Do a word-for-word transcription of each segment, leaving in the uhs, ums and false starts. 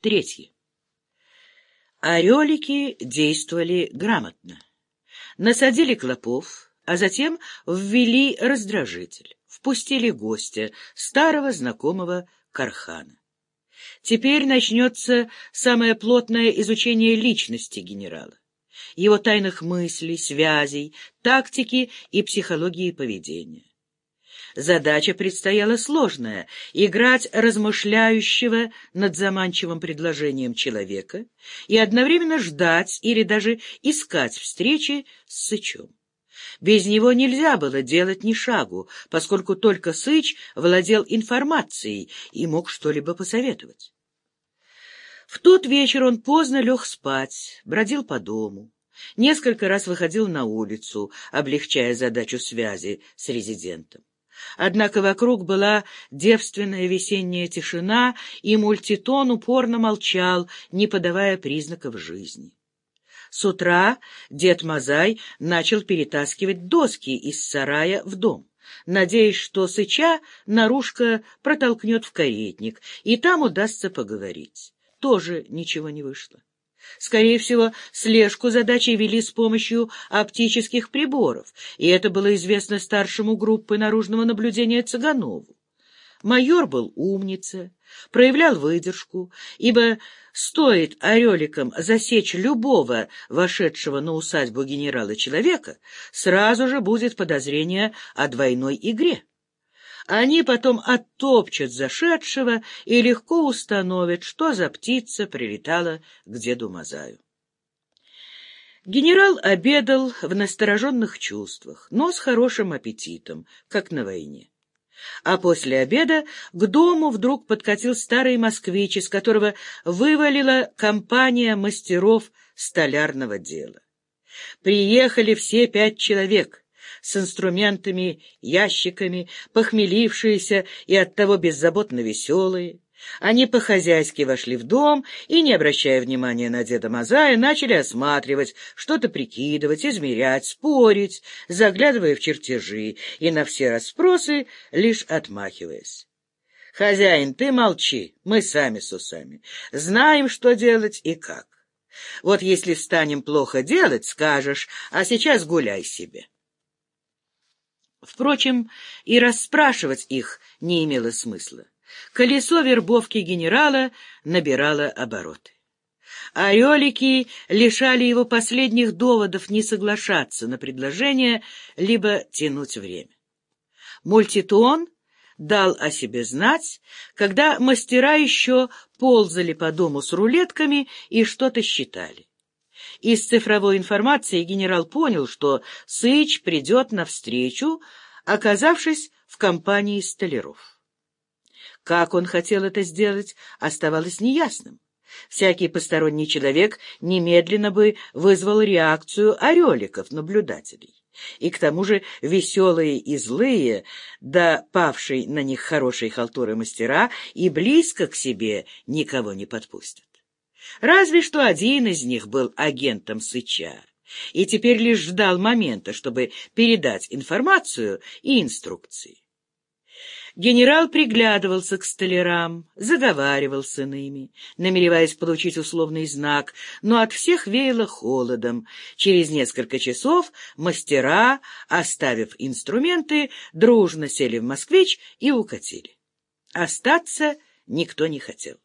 Третье. Орелики действовали грамотно. Насадили клопов, а затем ввели раздражитель, впустили гостя, старого знакомого Кархана. Теперь начнется самое плотное изучение личности генерала, его тайных мыслей, связей, тактики и психологии поведения. Задача предстояла сложная — играть размышляющего над заманчивым предложением человека и одновременно ждать или даже искать встречи с Сычом. Без него нельзя было делать ни шагу, поскольку только Сыч владел информацией и мог что-либо посоветовать. В тот вечер он поздно лег спать, бродил по дому, несколько раз выходил на улицу, облегчая задачу связи с резидентом. Однако вокруг была девственная весенняя тишина, и Мультитон упорно молчал, не подавая признаков жизни. С утра дед Мазай начал перетаскивать доски из сарая в дом, надеясь, что Сыча наружка протолкнет в каретник, и там удастся поговорить. Тоже ничего не вышло. Скорее всего, слежку задачи вели с помощью оптических приборов, и это было известно старшему группы наружного наблюдения Цыганову. Майор был умница, проявлял выдержку, ибо стоит ореликам засечь любого вошедшего на усадьбу генерала человека, сразу же будет подозрение о двойной игре. Они потом оттопчут зашедшего и легко установят, что за птица прилетала к деду Мазаю. Генерал обедал в настороженных чувствах, но с хорошим аппетитом, как на войне. А после обеда к дому вдруг подкатил старый москвич, из которого вывалила компания мастеров столярного дела. Приехали все пять человек, с инструментами, ящиками, похмелившиеся и оттого беззаботно веселые. Они по-хозяйски вошли в дом и, не обращая внимания на деда Мазая, начали осматривать, что-то прикидывать, измерять, спорить, заглядывая в чертежи и на все расспросы лишь отмахиваясь. «Хозяин, ты молчи, мы сами с усами, знаем, что делать и как. Вот если станем плохо делать, скажешь, а сейчас гуляй себе». Впрочем, и расспрашивать их не имело смысла. Колесо вербовки генерала набирало обороты. Орелики лишали его последних доводов не соглашаться на предложение, либо тянуть время. Мультитон дал о себе знать, когда мастера еще ползали по дому с рулетками и что-то считали. Из цифровой информации генерал понял, что Сыч придет навстречу, оказавшись в компании столяров. Как он хотел это сделать, оставалось неясным. Всякий посторонний человек немедленно бы вызвал реакцию ореликов, наблюдателей. И к тому же веселые и злые, да павший на них хорошей халтуры мастера, и близко к себе никого не подпустят. Разве что один из них был агентом Сыча, и теперь лишь ждал момента, чтобы передать информацию и инструкции. Генерал приглядывался к столярам, заговаривал с иными, намереваясь получить условный знак, но от всех веяло холодом. Через несколько часов мастера, оставив инструменты, дружно сели в москвич и укатили. Остаться никто не хотел.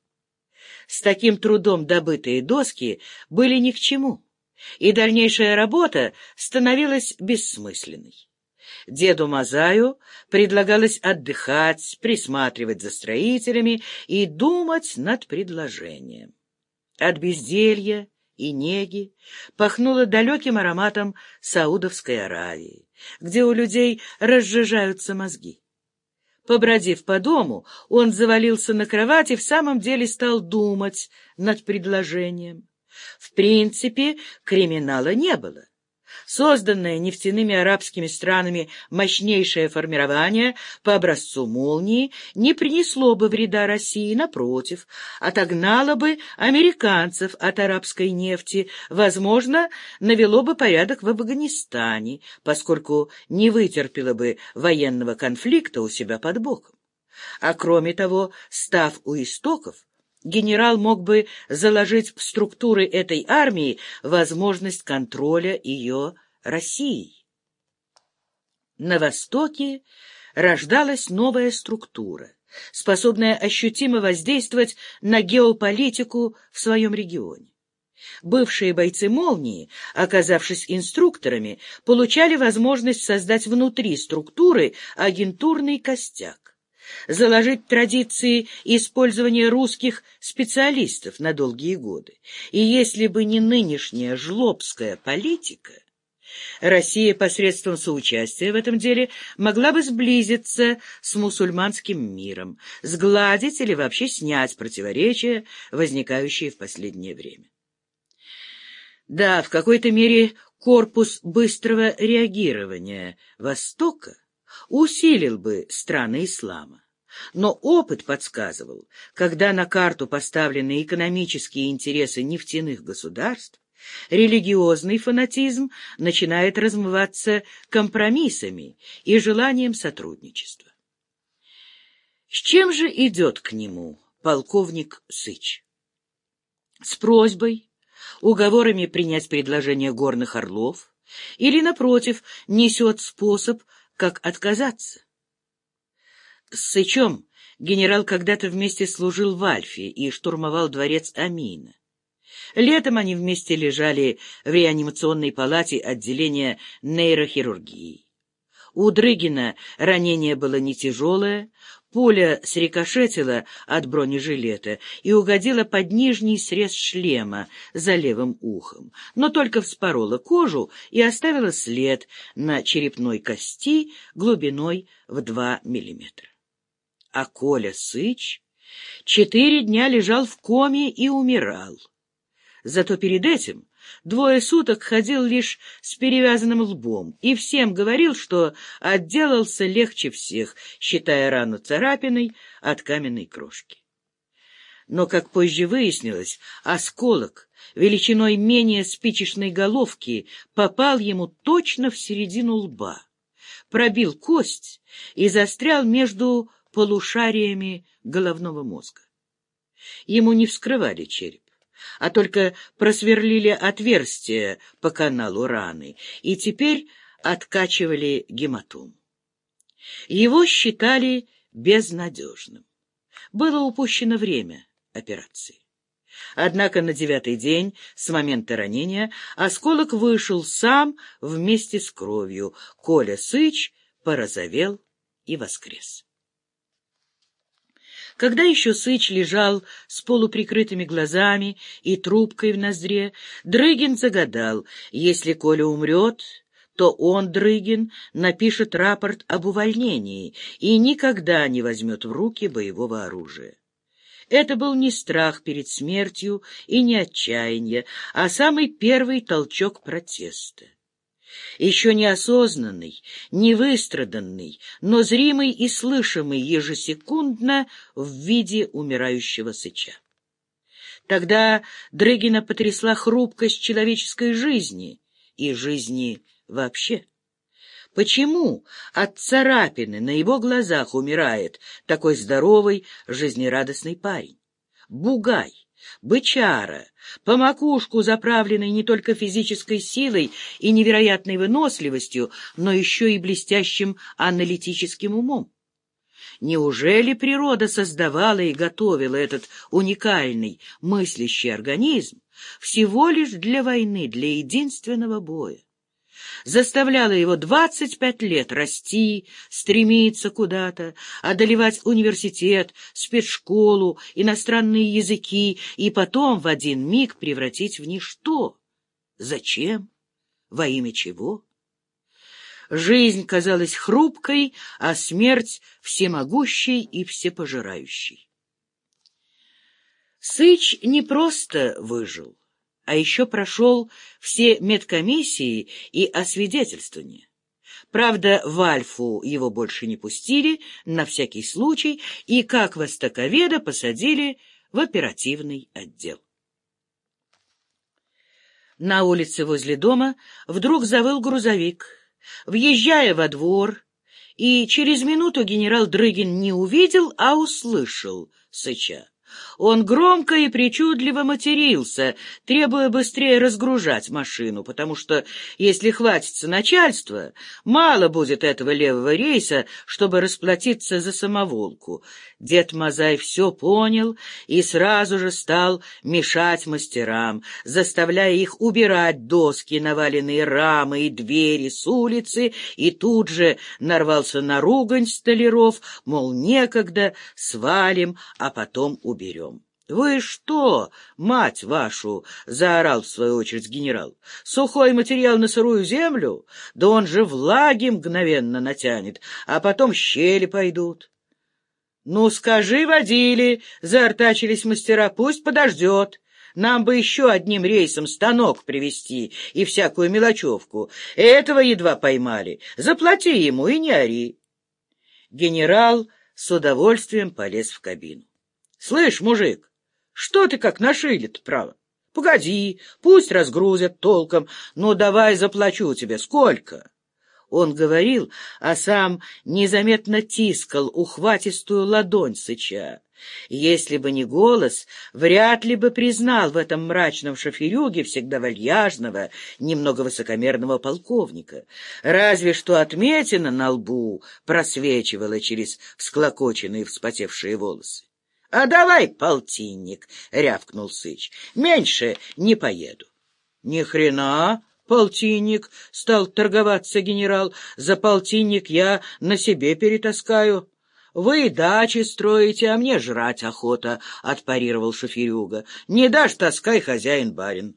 С таким трудом добытые доски были ни к чему, и дальнейшая работа становилась бессмысленной. Деду Мазаю предлагалось отдыхать, присматривать за строителями и думать над предложением. От безделья и неги пахнуло далеким ароматом Саудовской Аравии, где у людей разжижаются мозги. Побродив по дому, он завалился на кровать и в самом деле стал думать над предложением. В принципе, криминала не было. Созданное нефтяными арабскими странами мощнейшее формирование по образцу молнии не принесло бы вреда России, напротив, отогнало бы американцев от арабской нефти, возможно, навело бы порядок в Афганистане, поскольку не вытерпело бы военного конфликта у себя под боком. А кроме того, став у истоков, генерал мог бы заложить в структуры этой армии возможность контроля ее Россией. На Востоке рождалась новая структура, способная ощутимо воздействовать на геополитику в своем регионе. Бывшие бойцы «Молнии», оказавшись инструкторами, получали возможность создать внутри структуры агентурный костяк, заложить традиции использования русских специалистов на долгие годы. И если бы не нынешняя жлобская политика, Россия посредством соучастия в этом деле могла бы сблизиться с мусульманским миром, сгладить или вообще снять противоречия, возникающие в последнее время. Да, в какой-то мере корпус быстрого реагирования Востока усилил бы страны ислама. Но опыт подсказывал, когда на карту поставлены экономические интересы нефтяных государств, религиозный фанатизм начинает размываться компромиссами и желанием сотрудничества. С чем же идет к нему полковник Сыч? С просьбой, уговорами принять предложение Горных Орлов или, напротив, несет способ, как отказаться? С Сычом генерал когда-то вместе служил в Альфе и штурмовал дворец Амина. Летом они вместе лежали в реанимационной палате отделения нейрохирургии. У Дрыгина ранение было не тяжелое, пуля срикошетила от бронежилета и угодила под нижний срез шлема за левым ухом, но только вспорола кожу и оставила след на черепной кости глубиной в два миллиметра. А Коля Сыч четыре дня лежал в коме и умирал. Зато перед этим двое суток ходил лишь с перевязанным лбом и всем говорил, что отделался легче всех, считая рану царапиной от каменной крошки. Но, как позже выяснилось, осколок величиной менее спичечной головки попал ему точно в середину лба, пробил кость и застрял между полушариями головного мозга. Ему не вскрывали череп, а только просверлили отверстие по каналу раны и теперь откачивали гематому. Его считали безнадежным. Было упущено время операции. Однако на девятый день с момента ранения осколок вышел сам вместе с кровью. Коля Сыч порозовел и воскрес. Когда еще Сыч лежал с полуприкрытыми глазами и трубкой в ноздре, Дрыгин загадал: если Коля умрет, то он, Дрыгин, напишет рапорт об увольнении и никогда не возьмет в руки боевого оружия. Это был не страх перед смертью и не отчаяние, а самый первый толчок протеста. Еще неосознанный, невыстраданный, но зримый и слышимый ежесекундно в виде умирающего Сыча. Тогда Дрыгина потрясла хрупкость человеческой жизни и жизни вообще. Почему от царапины на его глазах умирает такой здоровый, жизнерадостный парень? Бугай, бычара, по макушку заправленный не только физической силой и невероятной выносливостью, но еще и блестящим аналитическим умом. Неужели природа создавала и готовила этот уникальный мыслящий организм всего лишь для войны, для единственного боя? Заставляла его двадцать пять лет расти, стремиться куда-то, одолевать университет, спецшколу, иностранные языки и потом в один миг превратить в ничто. Зачем? Во имя чего? Жизнь казалась хрупкой, а смерть всемогущей и всепожирающей. Сыч не просто выжил, а еще прошел все медкомиссии и освидетельствования. Правда, в Альфу его больше не пустили, на всякий случай, и как востоковеда посадили в оперативный отдел. На улице возле дома вдруг завыл грузовик. Въезжая во двор, и через минуту генерал Дрыгин не увидел, а услышал Сыча. Он громко и причудливо матерился, требуя быстрее разгружать машину, потому что, если хватится начальства, мало будет этого левого рейса, чтобы расплатиться за самоволку. Дед Мазай все понял и сразу же стал мешать мастерам, заставляя их убирать доски, наваленные рамы и двери с улицы, и тут же нарвался на ругань столяров, мол, некогда, свалим, а потом уберем. Берем. «Вы что, мать вашу!» — заорал в свою очередь генерал. «Сухой материал на сырую землю? Да он же влаги мгновенно натянет, а потом щели пойдут». «Ну, скажи, водили!» — заортачились мастера. «Пусть подождет. Нам бы еще одним рейсом станок привезти и всякую мелочевку. Этого едва поймали. Заплати ему и не ори». Генерал с удовольствием полез в кабину. «Слышь, мужик, что ты как нашили-то, право? Погоди, пусть разгрузят толком, но давай заплачу тебе. Сколько?» Он говорил, а сам незаметно тискал ухватистую ладонь Сыча. Если бы не голос, вряд ли бы признал в этом мрачном шоферюге всегда вальяжного, немного высокомерного полковника. Разве что отметина на лбу просвечивала через всклокоченные вспотевшие волосы. — А давай полтинник, — рявкнул Сыч. — Меньше не поеду. — Ни хрена, полтинник, — стал торговаться генерал. — За полтинник я на себе перетаскаю. — Вы дачи строите, а мне жрать охота, — отпарировал шоферюга. — Не дашь, таскай, хозяин-барин.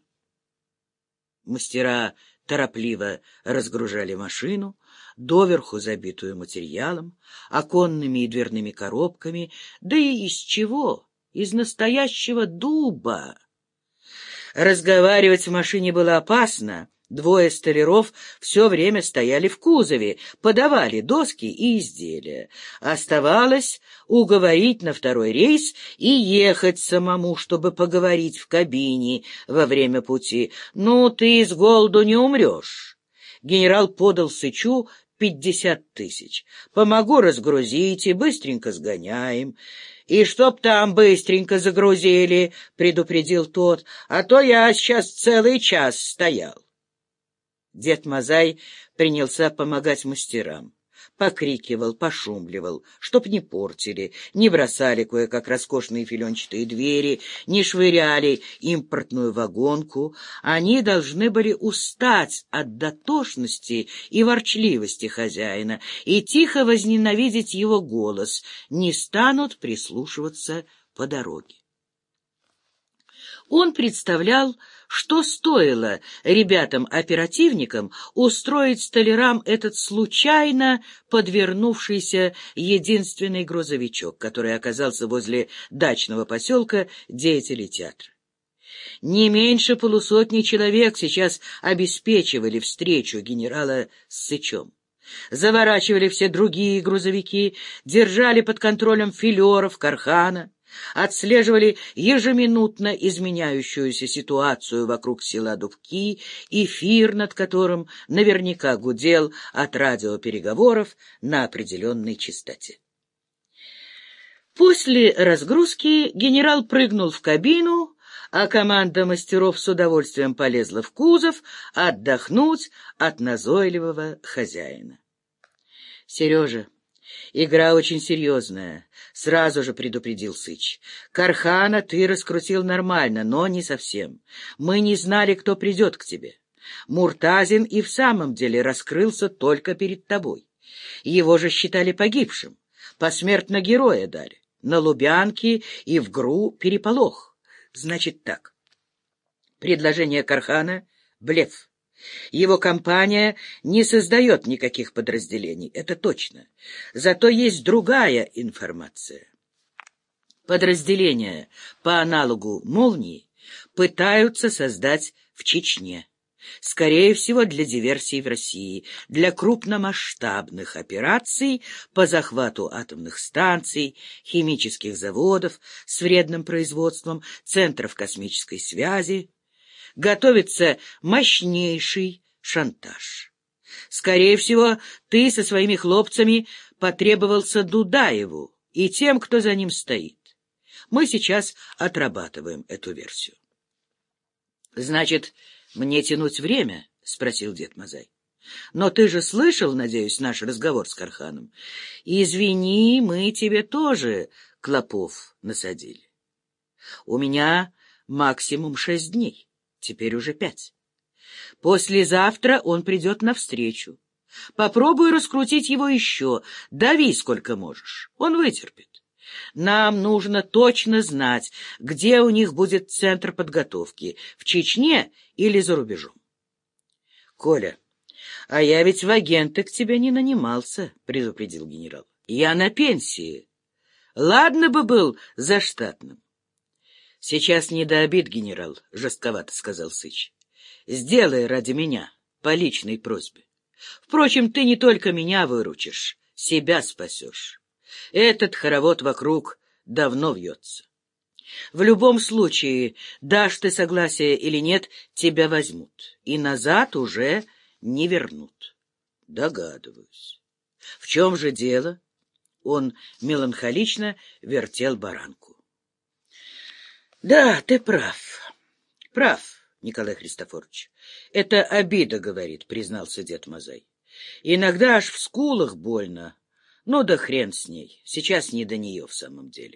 Мастера торопливо разгружали машину, доверху забитую материалом, оконными и дверными коробками, да и из чего? Из настоящего дуба. Разговаривать в машине было опасно. Двое столяров все время стояли в кузове, подавали доски и изделия. Оставалось уговорить на второй рейс и ехать самому, чтобы поговорить в кабине во время пути. «Ну, ты с голоду не умрешь». Генерал подал Сычу пятьдесят тысяч. «Помогу разгрузить и быстренько сгоняем». «И чтоб там быстренько загрузили», — предупредил тот, — «а то я сейчас целый час стоял». Дед Мазай принялся помогать мастерам. Покрикивал, пошумливал, чтоб не портили, не бросали кое-как роскошные филенчатые двери, не швыряли импортную вагонку. Они должны были устать от дотошности и ворчливости хозяина и тихо возненавидеть его голос, не станут прислушиваться по дороге. Он представлял, что стоило ребятам-оперативникам устроить столярам этот случайно подвернувшийся единственный грузовичок, который оказался возле дачного поселка деятелей театра. Не меньше полусотни человек сейчас обеспечивали встречу генерала с Сычом. Заворачивали все другие грузовики, держали под контролем филеров, Кархана, отслеживали ежеминутно изменяющуюся ситуацию вокруг села Дубки, эфир над которым наверняка гудел от радиопереговоров на определенной частоте. После разгрузки генерал прыгнул в кабину, а команда мастеров с удовольствием полезла в кузов отдохнуть от назойливого хозяина. — Сережа, игра очень серьезная, — сразу же предупредил Сыч. — Кархана ты раскрутил нормально, но не совсем. Мы не знали, кто придет к тебе. Муртазин и в самом деле раскрылся только перед тобой. Его же считали погибшим. Посмертно героя дали. На Лубянке и в ГРУ переполох. Значит так. Предложение Кархана — блеф. Его компания не создает никаких подразделений, это точно. Зато есть другая информация. Подразделения по аналогу «Молнии» пытаются создать в Чечне. Скорее всего, для диверсий в России, для крупномасштабных операций по захвату атомных станций, химических заводов с вредным производством, центров космической связи. Готовится мощнейший шантаж. Скорее всего, ты со своими хлопцами потребовался Дудаеву и тем, кто за ним стоит. Мы сейчас отрабатываем эту версию. — Значит, мне тянуть время? — спросил дед Мазай. — Но ты же слышал, надеюсь, наш разговор с Карханом? Извини, мы тебе тоже клопов насадили. У меня максимум шесть дней, теперь уже пять. Послезавтра он придет навстречу. Попробуй раскрутить его еще, дави сколько можешь, он вытерпит. Нам нужно точно знать, где у них будет центр подготовки, в Чечне или за рубежом. — Коля, а я ведь в агенты к тебе не нанимался, — предупредил генерал. — Я на пенсии. Ладно бы был заштатным. — Сейчас не до обид, генерал, — жестковато сказал Сыч. — Сделай ради меня, по личной просьбе. Впрочем, ты не только меня выручишь, себя спасешь. Этот хоровод вокруг давно вьется. В любом случае, дашь ты согласие или нет, тебя возьмут, и назад уже не вернут. Догадываюсь. В чем же дело? Он меланхолично вертел баранку. Да, ты прав. Прав, Николай Христофорович. Это обида, говорит, признался дед Мазай. Иногда аж в скулах больно. Ну да хрен с ней. Сейчас не до нее в самом деле.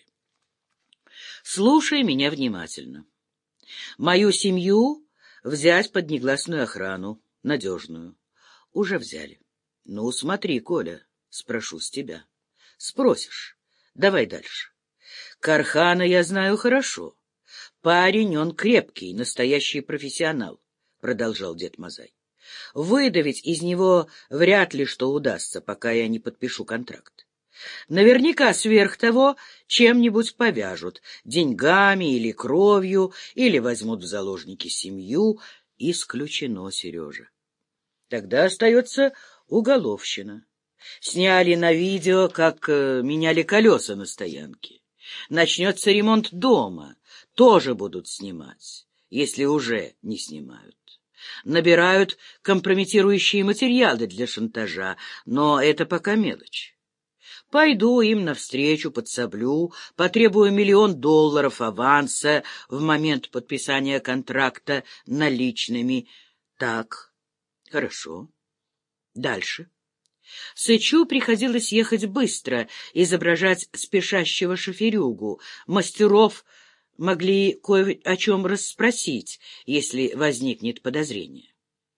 Слушай меня внимательно. Мою семью взять под негласную охрану, надежную. Уже взяли. Ну, смотри, Коля, спрошу с тебя. Спросишь. Давай дальше. Кархана я знаю хорошо. Парень он крепкий, настоящий профессионал, продолжал дед Мазай. Выдавить из него вряд ли что удастся, пока я не подпишу контракт. Наверняка сверх того чем-нибудь повяжут, деньгами или кровью, или возьмут в заложники семью. Исключено, Сережа. Тогда остается уголовщина. Сняли на видео, как э, меняли колеса на стоянке. Начнется ремонт дома, тоже будут снимать, если уже не снимают. Набирают компрометирующие материалы для шантажа, но это пока мелочь. Пойду им навстречу, подсоблю, потребую миллион долларов аванса в момент подписания контракта наличными. Так, хорошо. Дальше. Сычу приходилось ехать быстро, изображать спешащего шоферюгу. Мастеров могли кое о чем расспросить, если возникнет подозрение.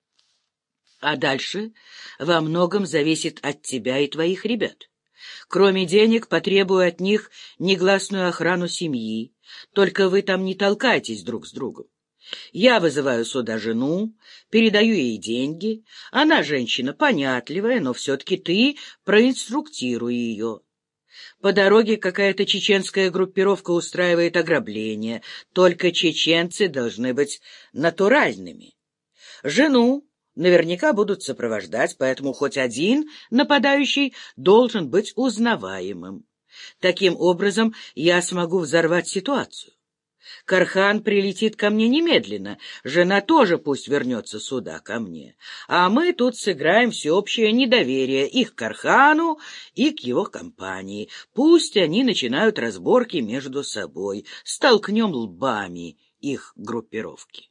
А дальше во многом зависит от тебя и твоих ребят. Кроме денег, потребую от них негласную охрану семьи. Только вы там не толкайтесь друг с другом. Я вызываю сюда жену, передаю ей деньги. Она женщина понятливая, но все-таки ты проинструктируй ее. По дороге какая-то чеченская группировка устраивает ограбление. Только чеченцы должны быть натуральными. Жену наверняка будут сопровождать, поэтому хоть один нападающий должен быть узнаваемым. Таким образом, я смогу взорвать ситуацию. Кархан прилетит ко мне немедленно, жена тоже пусть вернется сюда, ко мне. А мы тут сыграем всеобщее недоверие и к Кархану, и к его компании. Пусть они начинают разборки между собой, столкнем лбами их группировки.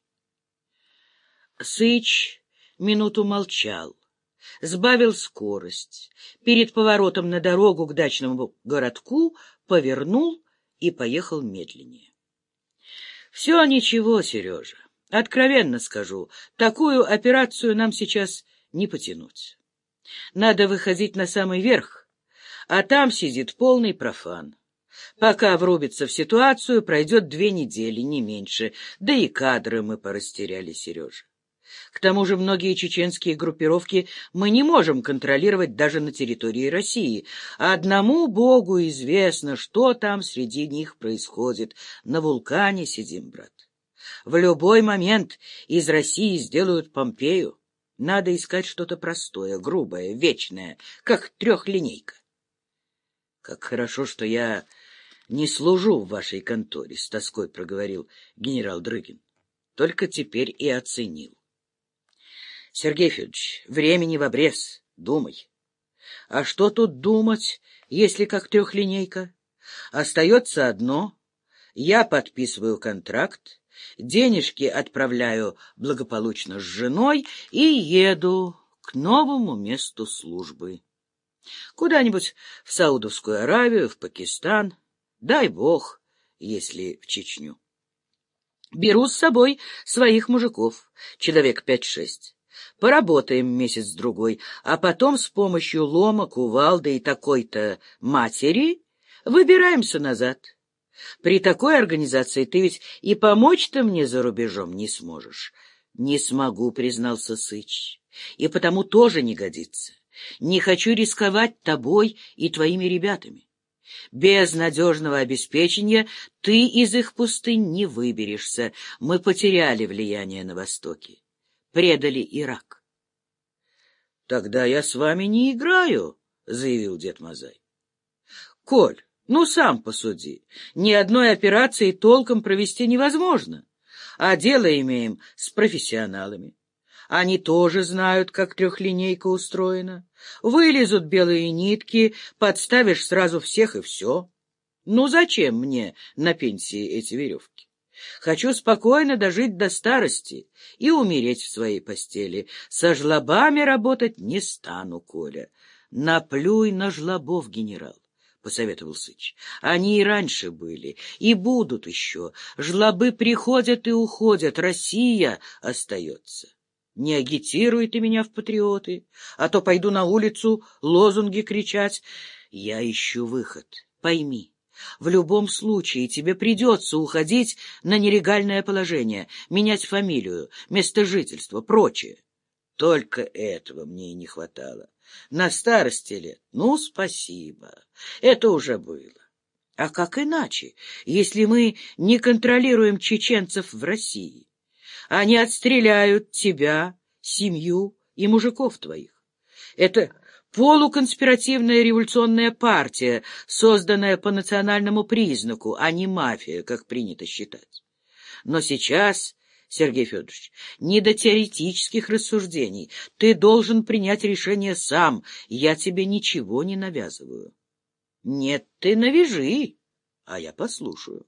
Сыч минуту молчал, сбавил скорость. Перед поворотом на дорогу к дачному городку повернул и поехал медленнее. Все ничего, Сережа. Откровенно скажу, такую операцию нам сейчас не потянуть. Надо выходить на самый верх, а там сидит полный профан. Пока врубится в ситуацию, пройдет две недели, не меньше, да и кадры мы порастеряли, Сережа. К тому же многие чеченские группировки мы не можем контролировать даже на территории России. А одному Богу известно, что там среди них происходит. На вулкане сидим, брат. В любой момент из России сделают Помпею. Надо искать что-то простое, грубое, вечное, как трехлинейка. Как хорошо, что я не служу в вашей конторе, — с тоской проговорил генерал Дрыгин. Только теперь и оценил. Сергей Федорович, времени в обрез, думай. А что тут думать, если как трехлинейка? Остается одно Я подписываю контракт, денежки отправляю благополучно с женой и еду к новому месту службы. Куда-нибудь в Саудовскую Аравию, в Пакистан, дай бог, если в Чечню. Беру с собой своих мужиков, человек пять-шесть. Поработаем месяц-другой, а потом с помощью лома, кувалды и такой-то матери выбираемся назад. При такой организации ты ведь и помочь-то мне за рубежом не сможешь. Не смогу, признался Сыч, и потому тоже не годится. Не хочу рисковать тобой и твоими ребятами. Без надежного обеспечения ты из их пустынь не выберешься. Мы потеряли влияние на Востоке, предали Ирак. — Тогда я с вами не играю, — заявил дед Мазай. — Коль, ну сам посуди, ни одной операции толком провести невозможно, а дело имеем с профессионалами. Они тоже знают, как трехлинейка устроена. Вылезут белые нитки, подставишь сразу всех и все. Ну зачем мне на пенсии эти веревки? Хочу спокойно дожить до старости и умереть в своей постели. Со жлобами работать не стану, Коля. Наплюй на жлобов, генерал, — посоветовал Сыч. Они и раньше были, и будут еще. Жлобы приходят и уходят, Россия остается. Не агитируй ты меня в патриоты, а то пойду на улицу лозунги кричать. Я ищу выход, пойми. В любом случае тебе придется уходить на нелегальное положение, менять фамилию, место жительства, прочее. Только этого мне и не хватало. На старости лет, ну, спасибо, это уже было. А как иначе, если мы не контролируем чеченцев в России? Они отстреляют тебя, семью и мужиков твоих. Это полуконспиративная революционная партия, созданная по национальному признаку, а не мафия, как принято считать. Но сейчас, Сергей Федорович, не до теоретических рассуждений. Ты должен принять решение сам. Я тебе ничего не навязываю. Нет, ты навяжи, а я послушаю.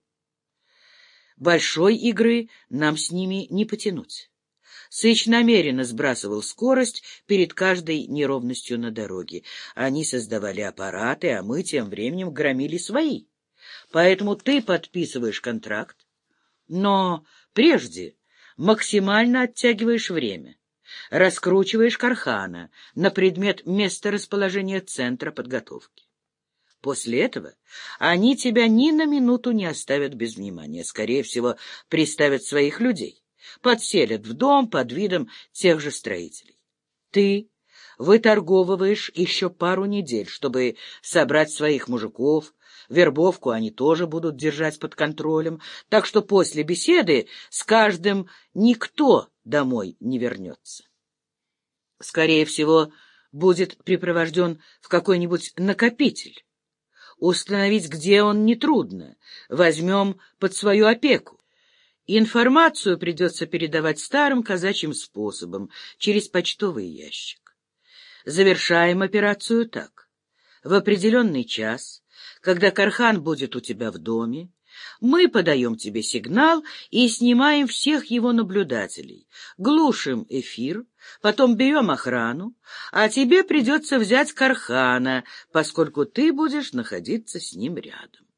Большой игры нам с ними не потянуть. Сыч намеренно сбрасывал скорость перед каждой неровностью на дороге. Они создавали аппараты, а мы тем временем громили свои. Поэтому ты подписываешь контракт, но прежде максимально оттягиваешь время, раскручиваешь Кархана на предмет месторасположения центра подготовки. После этого они тебя ни на минуту не оставят без внимания. Скорее всего, приставят своих людей, подселят в дом под видом тех же строителей. Ты выторговываешь еще пару недель, чтобы собрать своих мужиков. Вербовку они тоже будут держать под контролем, так что после беседы с каждым никто домой не вернется. Скорее всего, будет припровожден в какой-нибудь накопитель. Установить, где он, нетрудно. Возьмем под свою опеку. Информацию придется передавать старым казачьим способом, через почтовый ящик. Завершаем операцию так. В определенный час, когда Кархан будет у тебя в доме, мы подаем тебе сигнал и снимаем всех его наблюдателей, глушим эфир, потом берем охрану, а тебе придется взять Кархана, поскольку ты будешь находиться с ним рядом.